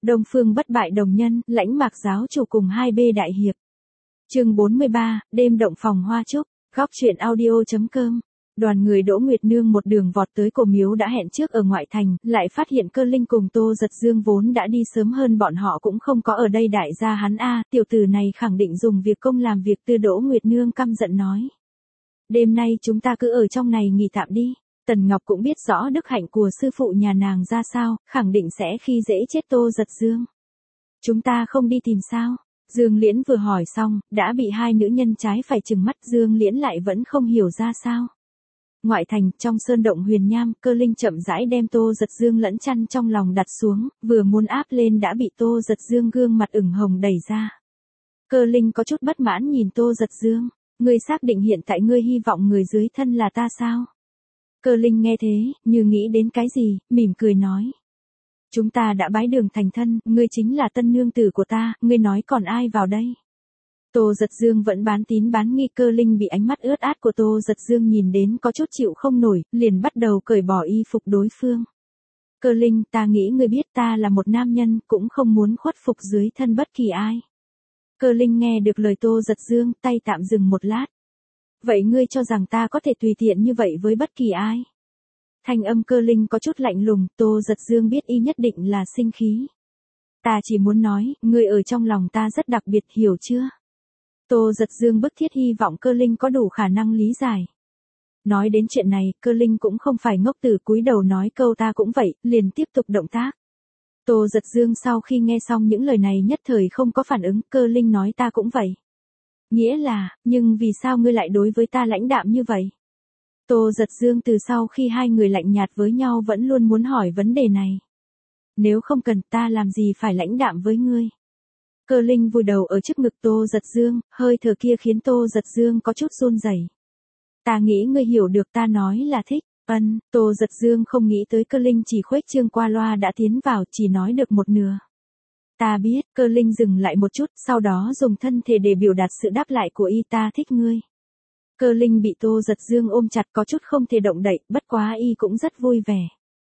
Đông Phương bất bại đồng nhân, Lãnh Mạc giáo chủ cùng 2B đại hiệp. Chương 43, đêm động phòng hoa trúc, góc truyện audio.com. Đoàn người Đỗ Nguyệt Nương một đường vọt tới cổ miếu đã hẹn trước ở ngoại thành, lại phát hiện Cơ Linh cùng Tô Giật Dương vốn đã đi sớm hơn bọn họ cũng không có ở đây. Đại gia hắn tiểu tử này khẳng định dùng việc công làm việc tư. Đỗ Nguyệt Nương căm giận nói. Đêm nay chúng ta cứ ở trong này nghỉ tạm đi. Tần Ngọc cũng biết rõ đức hạnh của sư phụ nhà nàng ra sao, khẳng định sẽ khi dễ chết Tô Giật Dương. Chúng ta không đi tìm sao? Dương Liễn vừa hỏi xong, đã bị hai nữ nhân trái phải trừng mắt. Dương Liễn lại vẫn không hiểu ra sao. Ngoại thành, trong sơn động huyền nham, Cơ Linh chậm rãi đem Tô Giật Dương lẫn chăn trong lòng đặt xuống, vừa muốn áp lên đã bị Tô Giật Dương gương mặt ửng hồng đẩy ra. Cơ Linh có chút bất mãn nhìn Tô Giật Dương, ngươi xác định hiện tại ngươi hy vọng người dưới thân là ta sao? Cơ Linh nghe thế, như nghĩ đến cái gì, mỉm cười nói. Chúng ta đã bái đường thành thân, ngươi chính là tân nương tử của ta, ngươi nói còn ai vào đây? Tô Giật Dương vẫn bán tín bán nghi. Cơ Linh bị ánh mắt ướt át của Tô Giật Dương nhìn đến có chút chịu không nổi, liền bắt đầu cởi bỏ y phục đối phương. Cơ Linh, ta nghĩ ngươi biết ta là một nam nhân, cũng không muốn khuất phục dưới thân bất kỳ ai. Cơ Linh nghe được lời Tô Giật Dương, tay tạm dừng một lát. Vậy ngươi cho rằng ta có thể tùy tiện như vậy với bất kỳ ai? Thanh âm Cơ Linh có chút lạnh lùng. Tô Giật Dương biết y nhất định là sinh khí. Ta chỉ muốn nói, ngươi ở trong lòng ta rất đặc biệt, hiểu chưa? Tô Giật Dương bức thiết hy vọng Cơ Linh có đủ khả năng lý giải. Nói đến chuyện này, Cơ Linh cũng không phải ngốc tử, cúi đầu nói câu ta cũng vậy, liền tiếp tục động tác. Tô Giật Dương sau khi nghe xong những lời này nhất thời không có phản ứng. Cơ Linh nói ta cũng vậy. Nghĩa là, nhưng vì sao ngươi lại đối với ta lãnh đạm như vậy? Tô Giật Dương từ sau khi hai người lạnh nhạt với nhau vẫn luôn muốn hỏi vấn đề này. Nếu không cần, ta làm gì phải lãnh đạm với ngươi? Cơ Linh vùi đầu ở trước ngực Tô Giật Dương, hơi thở kia khiến Tô Giật Dương có chút run rẩy. Ta nghĩ ngươi hiểu được, ta nói là thích. Tô Giật Dương không nghĩ tới Cơ Linh chỉ khuếch trương qua loa đã tiến vào, chỉ nói được một nửa. Ta biết. Cơ Linh dừng lại một chút, sau đó dùng thân thể để biểu đạt sự đáp lại của y. Ta thích ngươi. Cơ Linh bị Tô Giật Dương ôm chặt có chút không thể động đậy, bất quá y cũng rất vui vẻ.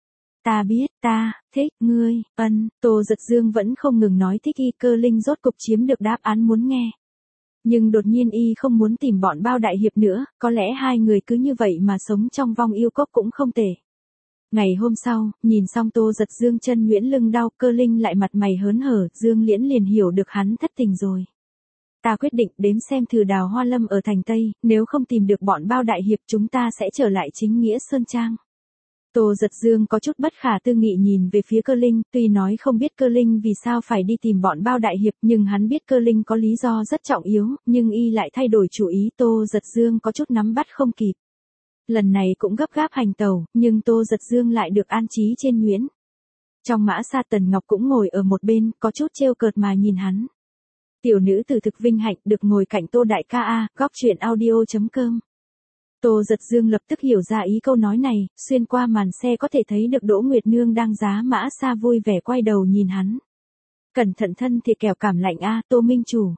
Ta biết, ta thích ngươi. Tô Giật Dương vẫn không ngừng nói thích y. Cơ Linh rốt cục chiếm được đáp án muốn nghe. Nhưng đột nhiên y không muốn tìm bọn bao đại hiệp nữa, có lẽ hai người cứ như vậy mà sống trong vong yêu cốc cũng không tệ. Ngày hôm sau, nhìn xong Tô Giật Dương chân nhuyễn lưng đau, Cơ Linh lại mặt mày hớn hở. Dương Liễn liền hiểu được hắn thất tình rồi. Ta quyết định đếm xem thử Đào Hoa Lâm ở thành Tây, nếu không tìm được bọn bao đại hiệp chúng ta sẽ trở lại chính nghĩa Sơn Trang. Tô Giật Dương có chút bất khả tư nghị nhìn về phía Cơ Linh, tuy nói không biết Cơ Linh vì sao phải đi tìm bọn bao đại hiệp, nhưng hắn biết Cơ Linh có lý do rất trọng yếu, nhưng y lại thay đổi chủ ý. Tô Giật Dương có chút nắm bắt không kịp. Lần này cũng gấp gáp hành tàu, nhưng Tô Giật Dương lại được an trí trên nhuyễn. Trong mã sa Tần Ngọc cũng ngồi ở một bên, có chút trêu cợt mà nhìn hắn. Tiểu nữ tử thực vinh hạnh được ngồi cạnh Tô đại ca góc truyện audio.com. Tô Giật Dương lập tức hiểu ra ý câu nói này, xuyên qua màn xe có thể thấy được Đỗ Nguyệt Nương đang giá mã sa vui vẻ quay đầu nhìn hắn. Cẩn thận thân thì kẻo cảm lạnh Tô minh chủ.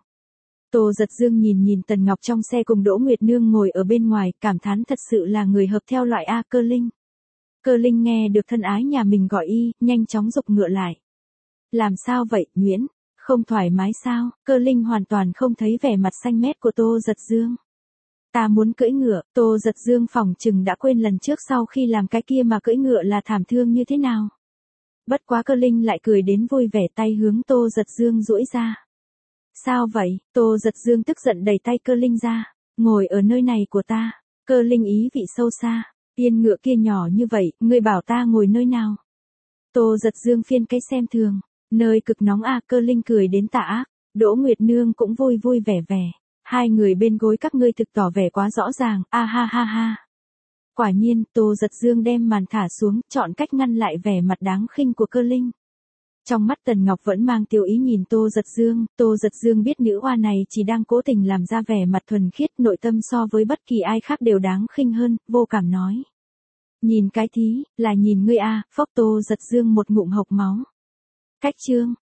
Tô Giật Dương nhìn Tần Ngọc trong xe cùng Đỗ Nguyệt Nương ngồi ở bên ngoài, cảm thán thật sự là người hợp theo loại Cơ Linh. Cơ Linh nghe được thân ái nhà mình gọi y, nhanh chóng giục ngựa lại. Làm sao vậy, Nguyễn? Không thoải mái sao? Cơ Linh hoàn toàn không thấy vẻ mặt xanh mét của Tô Giật Dương. Ta muốn cưỡi ngựa. Tô Giật Dương phỏng chừng đã quên lần trước sau khi làm cái kia mà cưỡi ngựa là thảm thương như thế nào. Bất quá Cơ Linh lại cười đến vui vẻ, tay hướng Tô Giật Dương duỗi ra. Sao vậy? Tô Giật Dương tức giận đẩy tay Cơ Linh ra. Ngồi ở nơi này của ta. Cơ Linh ý vị sâu xa. Yên ngựa kia nhỏ như vậy, ngươi bảo ta ngồi nơi nào? Tô Giật Dương phiên cái xem thường. Nơi cực nóng Cơ Linh cười đến tà ác. Đỗ Nguyệt Nương cũng vui vui vẻ vẻ. Hai người bên gối các ngươi thực tỏ vẻ quá rõ ràng, ha ha ha. Quả nhiên, Tô Giật Dương đem màn thả xuống, chọn cách ngăn lại vẻ mặt đáng khinh của Cơ Linh. Trong mắt Tần Ngọc vẫn mang tiêu ý nhìn Tô Giật Dương biết nữ oa này chỉ đang cố tình làm ra vẻ mặt thuần khiết, nội tâm so với bất kỳ ai khác đều đáng khinh hơn, vô cảm nói. Nhìn cái thí, là nhìn ngươi phốc. Tô Giật Dương một ngụm hộc máu. Cách chương.